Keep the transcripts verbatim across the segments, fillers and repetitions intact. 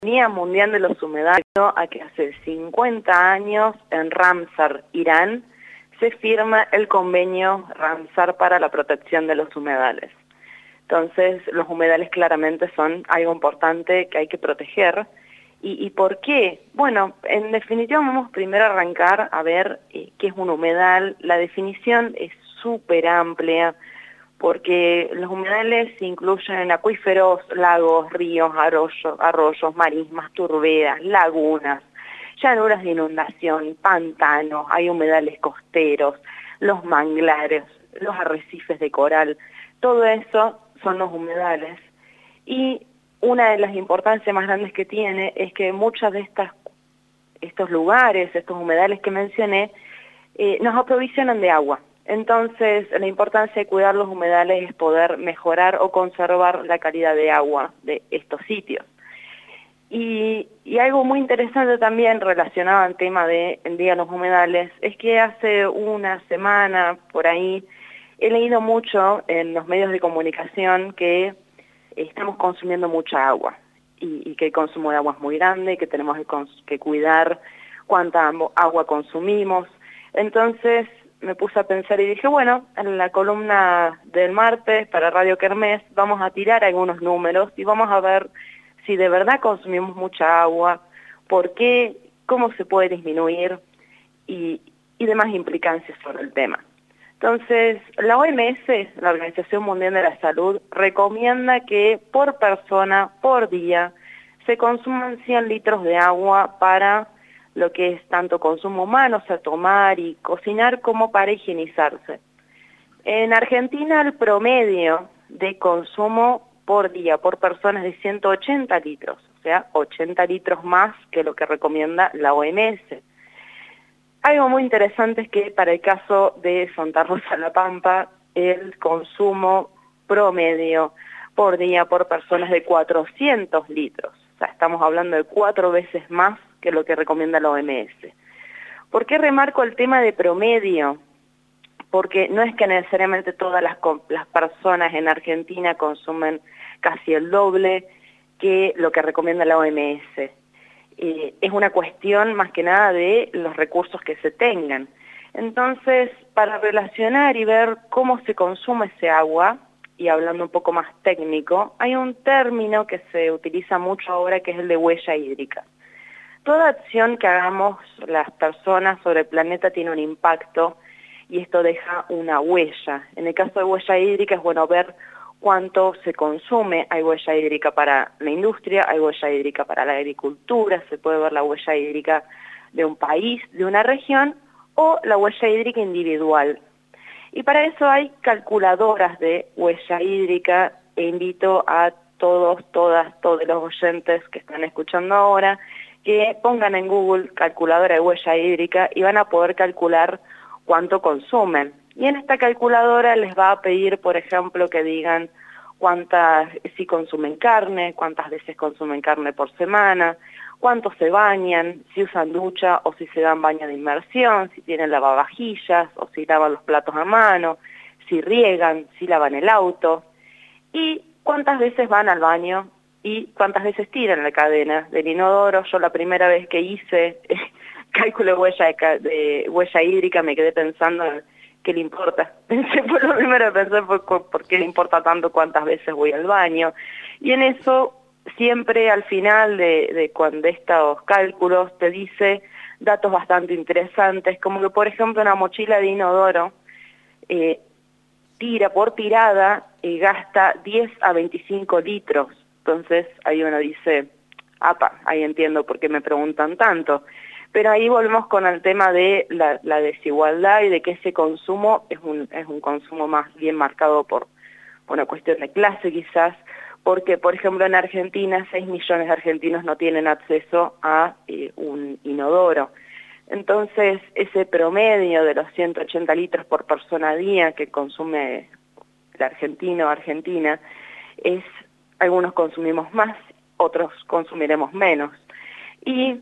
Día Mundial de los Humedales, a que hace cincuenta años en Ramsar, Irán, se firma el convenio Ramsar para la protección de los humedales. Entonces, los humedales claramente son algo importante que hay que proteger. ¿Y, y por qué? Bueno, en definitiva vamos primero a arrancar a ver eh, qué es un humedal. La definición es súper amplia, porque los humedales incluyen acuíferos, lagos, ríos, arroyos, arroyos, marismas, turberas, lagunas, llanuras de inundación, pantanos, hay humedales costeros, los manglares, los arrecifes de coral, todo eso son los humedales. Y una de las importancias más grandes que tiene es que muchos de estas, estos lugares, estos humedales que mencioné, eh, nos aprovisionan de agua. Entonces, la importancia de cuidar los humedales es poder mejorar o conservar la calidad de agua de estos sitios. Y, y algo muy interesante también relacionado al tema de el Día de los Humedales es que hace una semana, por ahí, he leído mucho en los medios de comunicación que estamos consumiendo mucha agua y, y que el consumo de agua es muy grande y que tenemos que, que cuidar cuánta agua consumimos. Entonces, me puse a pensar y dije, bueno, en la columna del martes para Radio Kermés vamos a tirar algunos números y vamos a ver si de verdad consumimos mucha agua, por qué, cómo se puede disminuir y, y demás implicancias sobre el tema. Entonces, la O M S, la Organización Mundial de la Salud, recomienda que por persona, por día, se consuman cien litros de agua para lo que es tanto consumo humano, o sea, tomar y cocinar, como para higienizarse. En Argentina el promedio de consumo por día, por persona, es de ciento ochenta litros, o sea, ochenta litros más que lo que recomienda la O M S. Algo muy interesante es que para el caso de Santa Rosa de la Pampa, el consumo promedio por día, por persona, es de cuatrocientos litros. O sea, estamos hablando de cuatro veces más que lo que recomienda la O M S. ¿Por qué remarco el tema de promedio? Porque no es que necesariamente todas las, las personas en Argentina consumen casi el doble que lo que recomienda la O M S. Eh, es una cuestión más que nada de los recursos que se tengan. Entonces, para relacionar y ver cómo se consume ese agua, y hablando un poco más técnico, hay un término que se utiliza mucho ahora que es el de huella hídrica. Toda acción que hagamos las personas sobre el planeta tiene un impacto y esto deja una huella. En el caso de huella hídrica es bueno ver cuánto se consume. Hay huella hídrica para la industria, hay huella hídrica para la agricultura, se puede ver la huella hídrica de un país, de una región, o la huella hídrica individual. Y para eso hay calculadoras de huella hídrica e invito a todos, todas, todos los oyentes que están escuchando ahora que pongan en Google calculadora de huella hídrica y van a poder calcular cuánto consumen. Y en esta calculadora les va a pedir, por ejemplo, que digan cuántas, si consumen carne, cuántas veces consumen carne por semana, cuánto se bañan, si usan ducha o si se dan baño de inmersión, si tienen lavavajillas o si lavan los platos a mano, si riegan, si lavan el auto, y cuántas veces van al baño y cuántas veces tiran la cadena del inodoro. Yo la primera vez que hice eh, cálculo de huella, de, de huella hídrica me quedé pensando en qué le importa. Pensé, por lo primero que pensé fue por qué le importa tanto cuántas veces voy al baño. Y en eso siempre al final de, de cuando estos cálculos te dice datos bastante interesantes, como que por ejemplo una mochila de inodoro eh, tira por tirada y gasta diez a veinticinco litros. Entonces ahí uno dice, apa, ahí entiendo por qué me preguntan tanto. Pero ahí volvemos con el tema de la, la desigualdad y de que ese consumo es un, es un consumo más bien marcado por, por una cuestión de clase quizás, porque por ejemplo en Argentina seis millones de argentinos no tienen acceso a eh, un inodoro. Entonces ese promedio de los ciento ochenta litros por persona a día que consume el argentino o argentina es, algunos consumimos más, otros consumiremos menos. Y,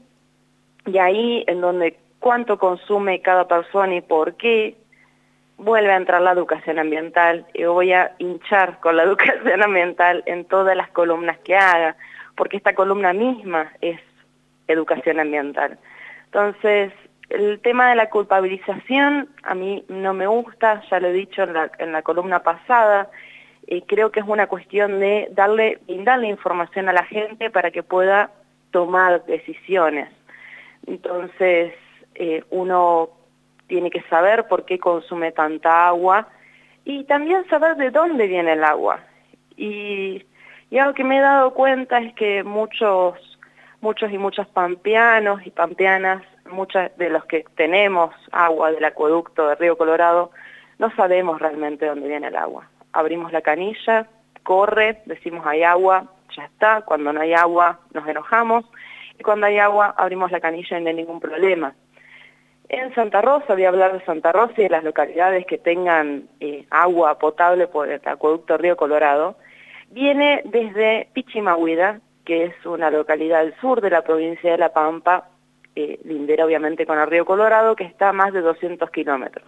y ahí en donde cuánto consume cada persona y por qué, vuelve a entrar la educación ambiental y voy a hinchar con la educación ambiental en todas las columnas que haga, porque esta columna misma es educación ambiental. Entonces, el tema de la culpabilización a mí no me gusta, ya lo he dicho en la, en la columna pasada, eh, creo que es una cuestión de darle, brindarle información a la gente para que pueda tomar decisiones. Entonces, eh, uno tiene que saber por qué consume tanta agua y también saber de dónde viene el agua. Y, y algo que me he dado cuenta es que muchos, muchos y muchas pampeanos y pampeanas, muchos de los que tenemos agua del acueducto de Río Colorado, no sabemos realmente dónde viene el agua. Abrimos la canilla, corre, decimos hay agua, ya está. Cuando no hay agua nos enojamos y cuando hay agua abrimos la canilla y no hay ningún problema. En Santa Rosa, voy a hablar de Santa Rosa y de las localidades que tengan eh, agua potable por el acueducto Río Colorado, viene desde Pichimahuida, que es una localidad del sur de la provincia de La Pampa, eh, lindera obviamente con el Río Colorado, que está a más de doscientos kilómetros.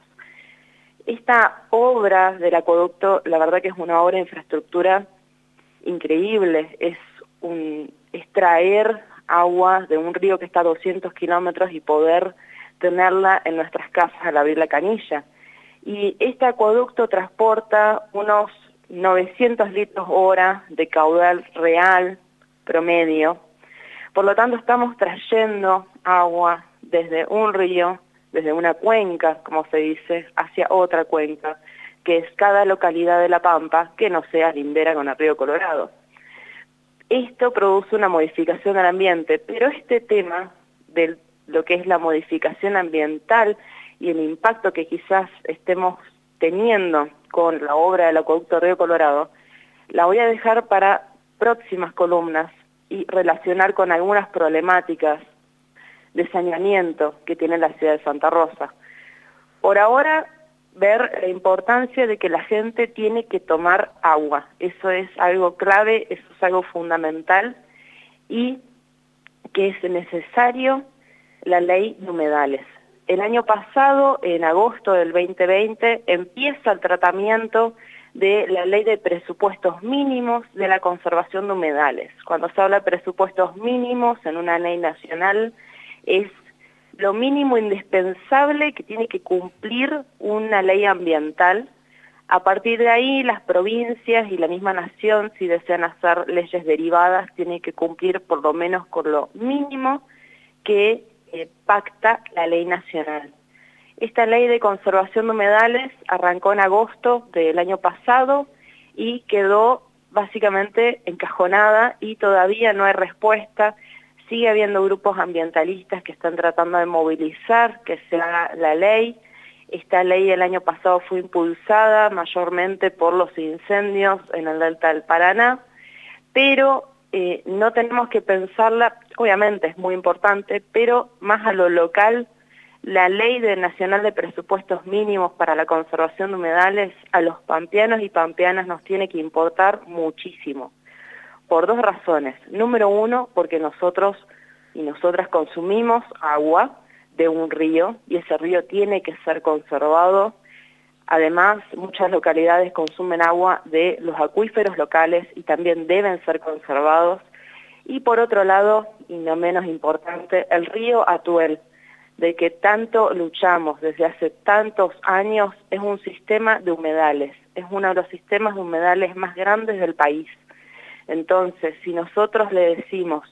Esta obra del acueducto, la verdad que es una obra de infraestructura increíble, es un extraer agua de un río que está a doscientos kilómetros y poder tenerla en nuestras casas al abrir la canilla. Y este acueducto transporta unos novecientos litros hora de caudal real promedio. Por lo tanto, estamos trayendo agua desde un río, desde una cuenca, como se dice, hacia otra cuenca, que es cada localidad de La Pampa que no sea lindera con el Río Colorado. Esto produce una modificación del ambiente, pero este tema de lo que es la modificación ambiental y el impacto que quizás estemos teniendo con la obra del acueducto Río Colorado, la voy a dejar para próximas columnas y relacionar con algunas problemáticas de saneamiento que tiene la ciudad de Santa Rosa. Por ahora, ver la importancia de que la gente tiene que tomar agua. Eso es algo clave, eso es algo fundamental y que es necesario la ley de humedales. El año pasado, en agosto del veinte veinte, empieza el tratamiento de la ley de presupuestos mínimos de la conservación de humedales. Cuando se habla de presupuestos mínimos en una ley nacional, es lo mínimo indispensable que tiene que cumplir una ley ambiental. A partir de ahí, las provincias y la misma nación, si desean hacer leyes derivadas, tienen que cumplir por lo menos con lo mínimo que eh, pacta la ley nacional. Esta ley de conservación de humedales arrancó en agosto del año pasado y quedó básicamente encajonada y todavía no hay respuesta. Sigue habiendo grupos ambientalistas que están tratando de movilizar que se haga la ley. Esta ley el año pasado fue impulsada mayormente por los incendios en el delta del Paraná, pero eh, no tenemos que pensarla, obviamente es muy importante, pero más a lo local. La ley de nacional de presupuestos mínimos para la conservación de humedales a los pampeanos y pampeanas nos tiene que importar muchísimo, por dos razones. Número uno, porque nosotros y nosotras consumimos agua de un río y ese río tiene que ser conservado. Además, muchas localidades consumen agua de los acuíferos locales y también deben ser conservados. Y por otro lado, y no menos importante, el río Atuel, de que tanto luchamos desde hace tantos años, es un sistema de humedales, es uno de los sistemas de humedales más grandes del país. Entonces, si nosotros le decimos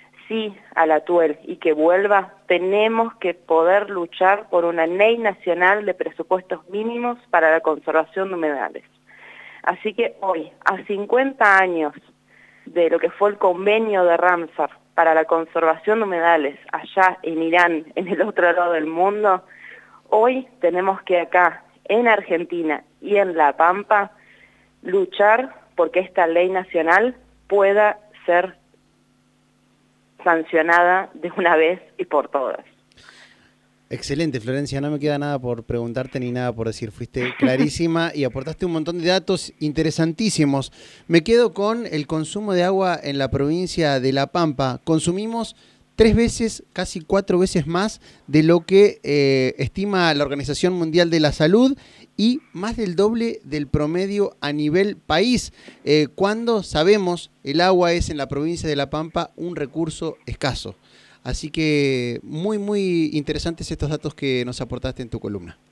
sí al Atuel y que vuelva, tenemos que poder luchar por una ley nacional de presupuestos mínimos para la conservación de humedales. Así que hoy, a cincuenta años de lo que fue el convenio de Ramsar para la conservación de humedales allá en Irán, en el otro lado del mundo, hoy tenemos que acá, en Argentina y en La Pampa, luchar porque esta ley nacional pueda ser sancionada de una vez y por todas. Excelente, Florencia, no me queda nada por preguntarte ni nada por decir. Fuiste clarísima y aportaste un montón de datos interesantísimos. Me quedo con el consumo de agua en la provincia de La Pampa. Consumimos tres veces, casi cuatro veces más de lo que eh, estima la Organización Mundial de la Salud y más del doble del promedio a nivel país, eh, cuando sabemos el agua es en la provincia de La Pampa un recurso escaso. Así que muy, muy interesantes estos datos que nos aportaste en tu columna.